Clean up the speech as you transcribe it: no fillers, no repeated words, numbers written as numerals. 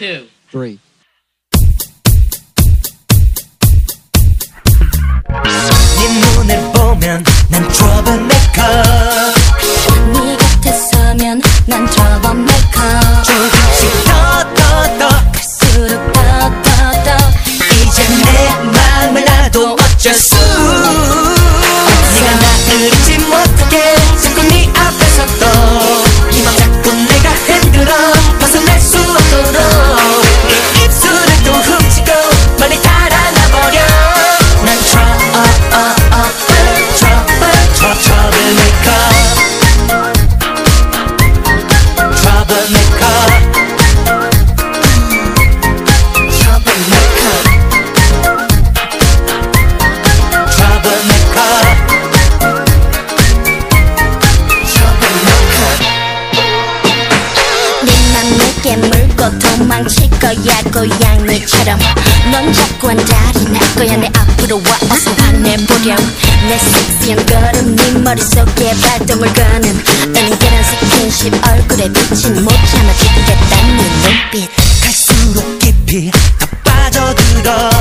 2, 3. 네 눈을 보면 난 troublemaker. 네 곁에 서면 난 troublemaker. 조금씩 더 갈수록 더 이제 내 맘을 놔도 어쩔 수. 네가 나를 잊지 못하게 자꾸 네 앞에서 또 이 맘 자꾸 내가 흔들어 벗어날 수 없도록 네 입술을 또 훔치고 멀리 달아나버려. 난 물고 도망칠 거야 고양이처럼. 넌 자꾸 안달이 날 거야. 내 앞으로 와 어서 화내보렴. 내 섹시한 걸음 네 머릿속에 발동을 거는 은근한 스킨십 얼굴에 비친 못 참아 죽겠다는 눈빛. 갈수록 깊이 더 빠져들어.